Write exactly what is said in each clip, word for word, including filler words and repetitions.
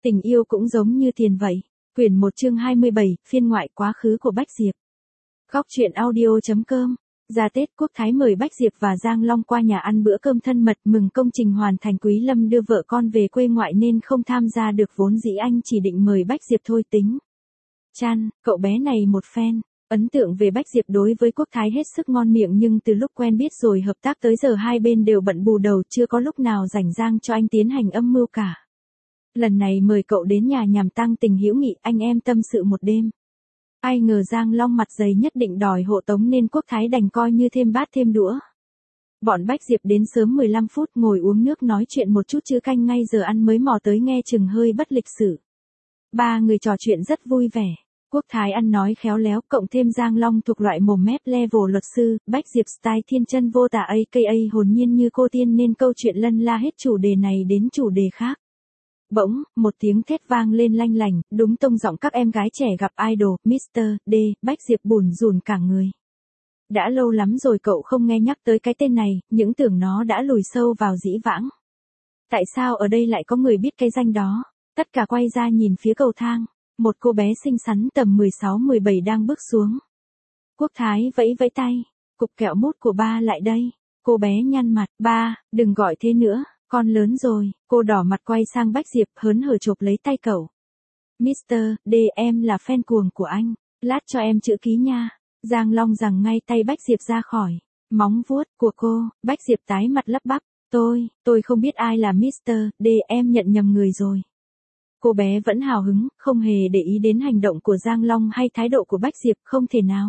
Tình yêu cũng giống như tiền vậy. Quyển một chương hai mươi bảy, phiên ngoại quá khứ của Bách Diệp. Góc truyện audio.com. Ra Tết, Quốc Thái mời Bách Diệp và Giang Long qua nhà ăn bữa cơm thân mật mừng công trình hoàn thành. Quý Lâm đưa vợ con về quê ngoại nên không tham gia được, vốn dĩ anh chỉ định mời Bách Diệp thôi tính. Chan, cậu bé này một phen. Ấn tượng về Bách Diệp đối với Quốc Thái hết sức ngon miệng, nhưng từ lúc quen biết rồi hợp tác tới giờ hai bên đều bận bù đầu, chưa có lúc nào rảnh rang cho anh tiến hành âm mưu cả. Lần này mời cậu đến nhà nhằm tăng tình hữu nghị, anh em tâm sự một đêm. Ai ngờ Giang Long mặt dày nhất định đòi hộ tống nên Quốc Thái đành coi như thêm bát thêm đũa. Bọn Bách Diệp đến sớm mười lăm phút, ngồi uống nước nói chuyện một chút chứ canh ngay giờ ăn mới mò tới, nghe chừng hơi bất lịch sự. Ba người trò chuyện rất vui vẻ. Quốc Thái ăn nói khéo léo, cộng thêm Giang Long thuộc loại mồm mép level luật sư, Bách Diệp style thiên chân vô tả aka hồn nhiên như cô tiên, nên câu chuyện lân la hết chủ đề này đến chủ đề khác. Bỗng, một tiếng thét vang lên lanh lành, đúng tông giọng các em gái trẻ gặp idol, mít-tơ D, Bách Diệp bủn rủn cả người. Đã lâu lắm rồi cậu không nghe nhắc tới cái tên này, những tưởng nó đã lùi sâu vào dĩ vãng. Tại sao ở đây lại có người biết cái danh đó? Tất cả quay ra nhìn phía cầu thang. Một cô bé xinh xắn tầm mười sáu mười bảy đang bước xuống. Quốc Thái vẫy vẫy tay. Cục kẹo mút của ba lại đây. Cô bé nhăn mặt. Ba, đừng gọi thế nữa, con lớn rồi. Cô đỏ mặt quay sang Bách Diệp hớn hở chộp lấy tay cậu. mít-tơ D, em là fan cuồng của anh. Lát cho em chữ ký nha. Giang Long giằng ngay tay Bách Diệp ra khỏi móng vuốt của cô. Bách Diệp tái mặt lắp bắp. Tôi, tôi không biết ai là mít-tơ D, em nhận nhầm người rồi. Cô bé vẫn hào hứng, không hề để ý đến hành động của Giang Long hay thái độ của Bách Diệp. Không thể nào.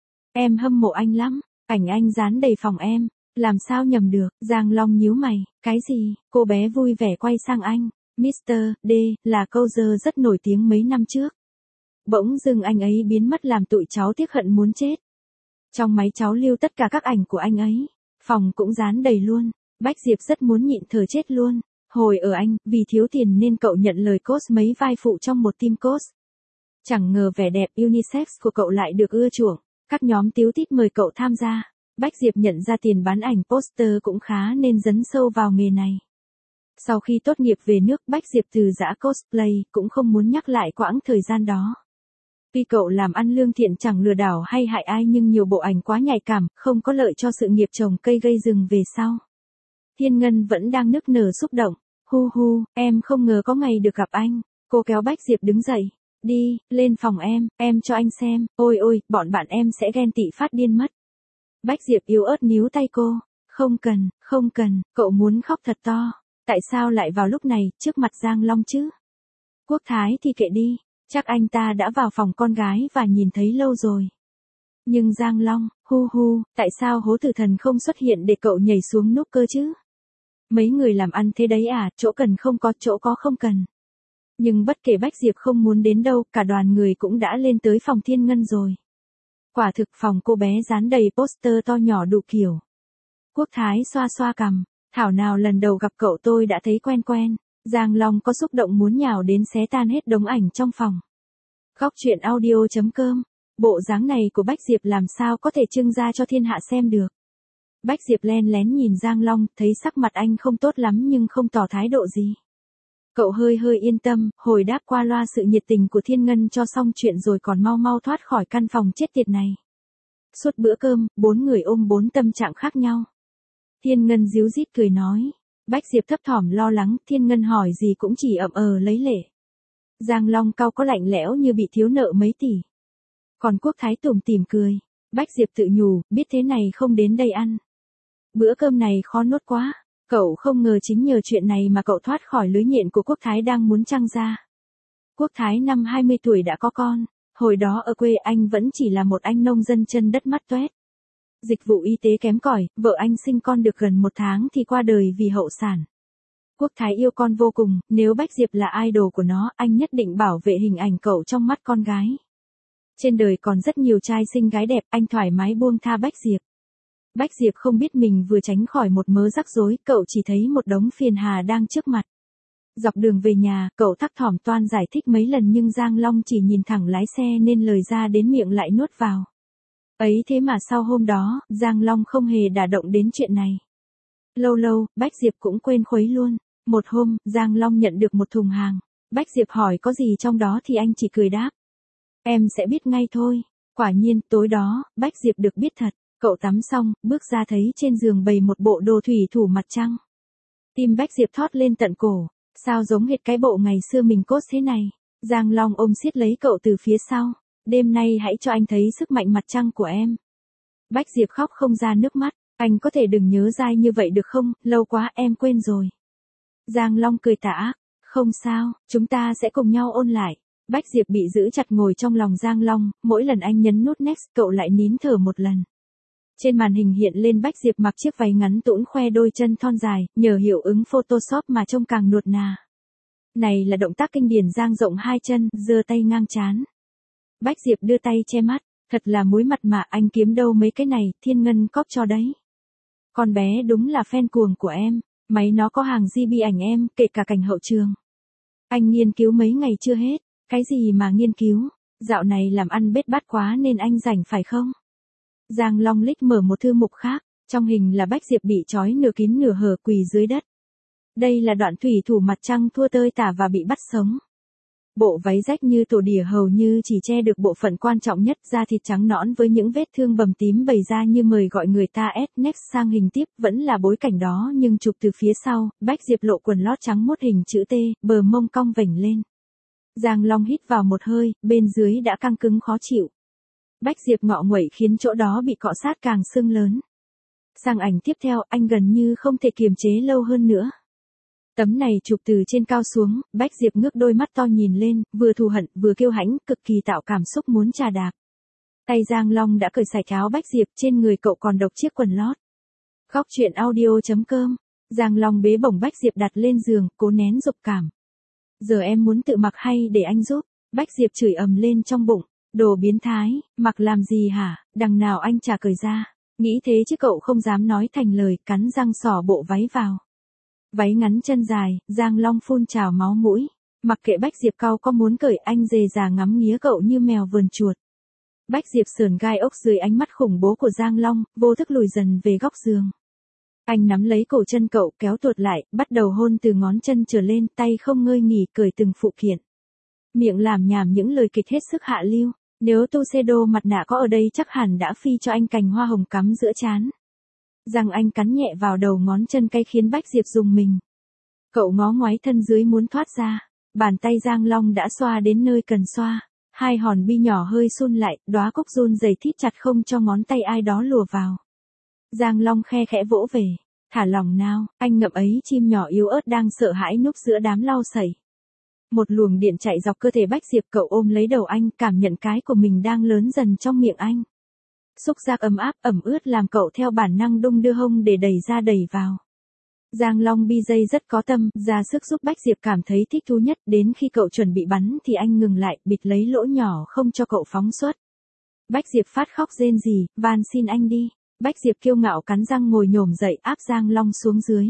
Em hâm mộ anh lắm, ảnh anh dán đầy phòng em, làm sao nhầm được. Giang Long nhíu mày. Cái gì? Cô bé vui vẻ quay sang anh. mít-tơ D, là câu dơ rất nổi tiếng mấy năm trước. Bỗng dưng anh ấy biến mất làm tụi cháu tiếc hận muốn chết. Trong máy cháu lưu tất cả các ảnh của anh ấy, phòng cũng dán đầy luôn. Bách Diệp rất muốn nhịn thở chết luôn. Hồi ở Anh, vì thiếu tiền nên cậu nhận lời cos mấy vai phụ trong một team cos. Chẳng ngờ vẻ đẹp unisex của cậu lại được ưa chuộng. Các nhóm tíu tít mời cậu tham gia. Bách Diệp nhận ra tiền bán ảnh poster cũng khá nên dấn sâu vào nghề này. Sau khi tốt nghiệp về nước, Bách Diệp từ giã cosplay, cũng không muốn nhắc lại quãng thời gian đó. Tuy cậu làm ăn lương thiện chẳng lừa đảo hay hại ai, nhưng nhiều bộ ảnh quá nhạy cảm, không có lợi cho sự nghiệp trồng cây gây rừng về sau. Thiên Ngân vẫn đang nức nở xúc động. Hu hu, em không ngờ có ngày được gặp anh. Cô kéo Bách Diệp đứng dậy. Đi, lên phòng em, em cho anh xem. Ôi ôi, bọn bạn em sẽ ghen tị phát điên mất. Bách Diệp yếu ớt níu tay cô. Không cần, không cần, cậu muốn khóc thật to. Tại sao lại vào lúc này, trước mặt Giang Long chứ? Quốc Thái thì kệ đi, chắc anh ta đã vào phòng con gái và nhìn thấy lâu rồi. Nhưng Giang Long, hu hu, tại sao hố tử thần không xuất hiện để cậu nhảy xuống núp cơ chứ? Mấy người làm ăn thế đấy à, chỗ cần không có, chỗ có không cần. Nhưng bất kể Bách Diệp không muốn đến đâu, cả đoàn người cũng đã lên tới phòng Thiên Ngân rồi. Quả thực phòng cô bé dán đầy poster to nhỏ đủ kiểu. Quốc Thái xoa xoa cằm. Thảo nào lần đầu gặp cậu tôi đã thấy quen quen. Giang Long có xúc động muốn nhào đến xé tan hết đống ảnh trong phòng. Góc truyện audio.com. Bộ dáng này của Bách Diệp làm sao có thể trưng ra cho thiên hạ xem được. Bách Diệp len lén nhìn Giang Long, thấy sắc mặt anh không tốt lắm nhưng không tỏ thái độ gì. Cậu hơi hơi yên tâm, hồi đáp qua loa sự nhiệt tình của Thiên Ngân cho xong chuyện rồi còn mau mau thoát khỏi căn phòng chết tiệt này. Suốt bữa cơm, bốn người ôm bốn tâm trạng khác nhau. Thiên Ngân díu dít cười nói. Bách Diệp thấp thỏm lo lắng, Thiên Ngân hỏi gì cũng chỉ ậm ờ lấy lệ. Giang Long cau có lạnh lẽo như bị thiếu nợ mấy tỷ. Còn Quốc Thái tủm tỉm cười. Bách Diệp tự nhủ, biết thế này không đến đây ăn. Bữa cơm này khó nuốt quá. Cậu không ngờ chính nhờ chuyện này mà cậu thoát khỏi lưới nhện của Quốc Thái đang muốn trăng ra. Quốc Thái năm hai mươi tuổi đã có con. Hồi đó ở quê anh vẫn chỉ là một anh nông dân chân đất mắt toét. Dịch vụ y tế kém cỏi, vợ anh sinh con được gần một tháng thì qua đời vì hậu sản. Quốc Thái yêu con vô cùng, nếu Bách Diệp là idol của nó, anh nhất định bảo vệ hình ảnh cậu trong mắt con gái. Trên đời còn rất nhiều trai xinh gái đẹp, anh thoải mái buông tha Bách Diệp. Bách Diệp không biết mình vừa tránh khỏi một mớ rắc rối, cậu chỉ thấy một đống phiền hà đang trước mặt. Dọc đường về nhà, cậu thắc thỏm toan giải thích mấy lần nhưng Giang Long chỉ nhìn thẳng lái xe nên lời ra đến miệng lại nuốt vào. Ấy thế mà sau hôm đó, Giang Long không hề đả động đến chuyện này. Lâu lâu, Bách Diệp cũng quên khuấy luôn. Một hôm, Giang Long nhận được một thùng hàng. Bách Diệp hỏi có gì trong đó thì anh chỉ cười đáp. Em sẽ biết ngay thôi. Quả nhiên, tối đó, Bách Diệp được biết thật. Cậu tắm xong, bước ra thấy trên giường bày một bộ đồ thủy thủ mặt trăng. Tim Bách Diệp thót lên tận cổ. Sao giống hệt cái bộ ngày xưa mình cốt thế này. Giang Long ôm siết lấy cậu từ phía sau. Đêm nay hãy cho anh thấy sức mạnh mặt trăng của em. Bách Diệp khóc không ra nước mắt. Anh có thể đừng nhớ dai như vậy được không, lâu quá em quên rồi. Giang Long cười tà ác. Không sao, chúng ta sẽ cùng nhau ôn lại. Bách Diệp bị giữ chặt ngồi trong lòng Giang Long, mỗi lần anh nhấn nút next cậu lại nín thở một lần. Trên màn hình hiện lên Bách Diệp mặc chiếc váy ngắn tũn khoe đôi chân thon dài, nhờ hiệu ứng Photoshop mà trông càng nuột nà. Này là động tác kinh điển dang rộng hai chân, giơ tay ngang trán. Bách Diệp đưa tay che mắt, thật là muối mặt mà anh kiếm đâu mấy cái này, Thiên Ngân cóp cho đấy. Con bé đúng là fan cuồng của em, máy nó có hàng giê bê ảnh em, kể cả cảnh hậu trường. Anh nghiên cứu mấy ngày chưa hết, cái gì mà nghiên cứu, dạo này làm ăn bết bát quá nên anh rảnh phải không? Giang Long lích mở một thư mục khác, trong hình là Bách Diệp bị trói nửa kín nửa hở quỳ dưới đất. Đây là đoạn thủy thủ mặt trăng thua tơi tả và bị bắt sống. Bộ váy rách như tổ đỉa hầu như chỉ che được bộ phận quan trọng nhất, da thịt trắng nõn với những vết thương bầm tím bày ra như mời gọi người ta ép next sang hình tiếp, vẫn là bối cảnh đó nhưng chụp từ phía sau, Bách Diệp lộ quần lót trắng mốt hình chữ T, bờ mông cong vểnh lên. Giang Long hít vào một hơi, bên dưới đã căng cứng khó chịu. Bách Diệp ngọ nguậy khiến chỗ đó bị cọ sát càng sưng lớn. Sang ảnh tiếp theo, anh gần như không thể kiềm chế lâu hơn nữa. Tấm này chụp từ trên cao xuống, Bách Diệp ngước đôi mắt to nhìn lên, vừa thù hận, vừa kiêu hãnh, cực kỳ tạo cảm xúc muốn trà đạp. Tay Giang Long đã cởi sạch áo Bách Diệp, trên người cậu còn độc chiếc quần lót. Khóc chuyện audio chấm com. Giang Long bế bổng Bách Diệp đặt lên giường, cố nén dục cảm. Giờ em muốn tự mặc hay để anh giúp? Bách Diệp chửi ầm lên trong bụng. Đồ biến thái, mặc làm gì hả, đằng nào anh chả cởi ra. Nghĩ thế chứ cậu không dám nói thành lời, cắn răng xỏ bộ váy vào. Váy ngắn chân dài, Giang Long phun trào máu mũi. Mặc kệ Bách Diệp cau có muốn cởi, anh dề già ngắm nghía cậu như mèo vườn chuột. Bách Diệp sườn gai ốc dưới ánh mắt khủng bố của Giang Long, vô thức lùi dần về góc giường. Anh nắm lấy cổ chân cậu kéo tuột lại, bắt đầu hôn từ ngón chân trở lên, tay không ngơi nghỉ cởi từng phụ kiện. Miệng làm nhảm những lời kịch hết sức hạ lưu. Nếu Tuxedo mặt nạ có ở đây chắc hẳn đã phi cho anh cành hoa hồng cắm giữa trán. Răng anh cắn nhẹ vào đầu ngón chân cay khiến Bách Diệp rùng mình. Cậu ngó ngoái thân dưới muốn thoát ra. Bàn tay Giang Long đã xoa đến nơi cần xoa. Hai hòn bi nhỏ hơi sun lại, đóa cúc run rẩy thít chặt không cho ngón tay ai đó lùa vào. Giang Long khe khẽ vỗ về. Thả lỏng nào, anh ngậm ấy chim nhỏ yếu ớt đang sợ hãi núp giữa đám lau sẩy. Một luồng điện chạy dọc cơ thể Bách Diệp, cậu ôm lấy đầu anh, cảm nhận cái của mình đang lớn dần trong miệng anh. Xúc giác ấm áp, ẩm ướt làm cậu theo bản năng đung đưa hông để đẩy ra đẩy vào. Giang Long bi dây rất có tâm, ra sức giúp Bách Diệp cảm thấy thích thú nhất, đến khi cậu chuẩn bị bắn thì anh ngừng lại, bịt lấy lỗ nhỏ không cho cậu phóng xuất. Bách Diệp phát khóc rên rỉ, van xin anh đi. Bách Diệp kiêu ngạo cắn răng ngồi nhổm dậy áp Giang Long xuống dưới.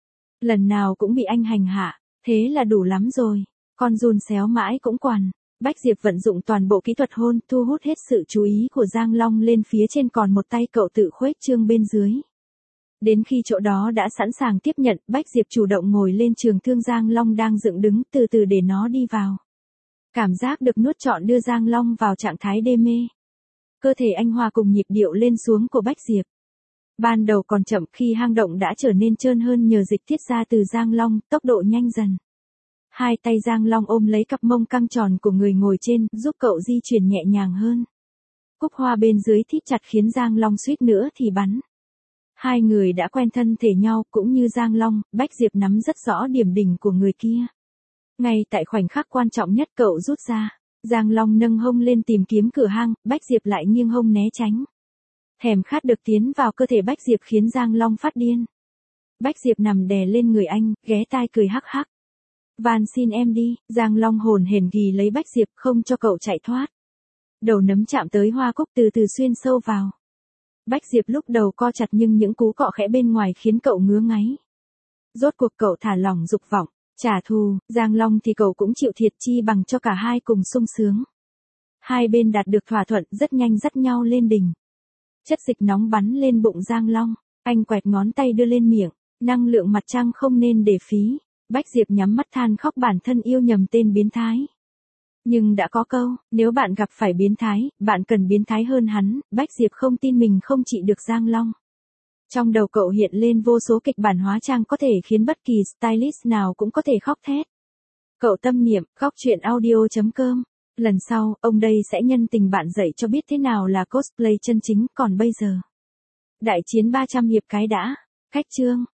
Lần nào cũng bị anh hành hạ, thế là đủ lắm rồi. Con run xéo mãi cũng quằn. Bách Diệp vận dụng toàn bộ kỹ thuật hôn, thu hút hết sự chú ý của Giang Long lên phía trên, còn một tay cậu tự khuếch trương bên dưới. Đến khi chỗ đó đã sẵn sàng tiếp nhận, Bách Diệp chủ động ngồi lên trường thương Giang Long đang dựng đứng, từ từ để nó đi vào. Cảm giác được nuốt trọn đưa Giang Long vào trạng thái đê mê. Cơ thể anh hòa cùng nhịp điệu lên xuống của Bách Diệp. Ban đầu còn chậm, khi hang động đã trở nên trơn hơn nhờ dịch tiết ra từ Giang Long, tốc độ nhanh dần. Hai tay Giang Long ôm lấy cặp mông căng tròn của người ngồi trên, giúp cậu di chuyển nhẹ nhàng hơn. Cúc hoa bên dưới thít chặt khiến Giang Long suýt nữa thì bắn. Hai người đã quen thân thể nhau, cũng như Giang Long, Bách Diệp nắm rất rõ điểm đỉnh của người kia. Ngay tại khoảnh khắc quan trọng nhất cậu rút ra. Giang Long nâng hông lên tìm kiếm cửa hang, Bách Diệp lại nghiêng hông né tránh. Thèm khát được tiến vào cơ thể Bách Diệp khiến Giang Long phát điên. Bách Diệp nằm đè lên người anh, ghé tai cười hắc hắc. Van xin em đi, Giang Long hồn hển ghì lấy Bách Diệp không cho cậu chạy thoát. Đầu nấm chạm tới hoa cúc từ từ xuyên sâu vào. Bách Diệp lúc đầu co chặt nhưng những cú cọ khẽ bên ngoài khiến cậu ngứa ngáy. Rốt cuộc cậu thả lỏng dục vọng, trả thù, Giang Long thì cậu cũng chịu thiệt, chi bằng cho cả hai cùng sung sướng. Hai bên đạt được thỏa thuận, rất nhanh dắt nhau lên đỉnh. Chất dịch nóng bắn lên bụng Giang Long, anh quẹt ngón tay đưa lên miệng, năng lượng mặt trăng không nên để phí. Bách Diệp nhắm mắt than khóc bản thân yêu nhầm tên biến thái. Nhưng đã có câu, nếu bạn gặp phải biến thái, bạn cần biến thái hơn hắn, Bách Diệp không tin mình không trị được Giang Long. Trong đầu cậu hiện lên vô số kịch bản hóa trang có thể khiến bất kỳ stylist nào cũng có thể khóc thét. Cậu tâm niệm, khóc chuyện audio chấm com. Lần sau, ông đây sẽ nhân tình bạn dạy cho biết thế nào là cosplay chân chính, còn bây giờ. Đại chiến ba trăm hiệp cái đã. Khách chương.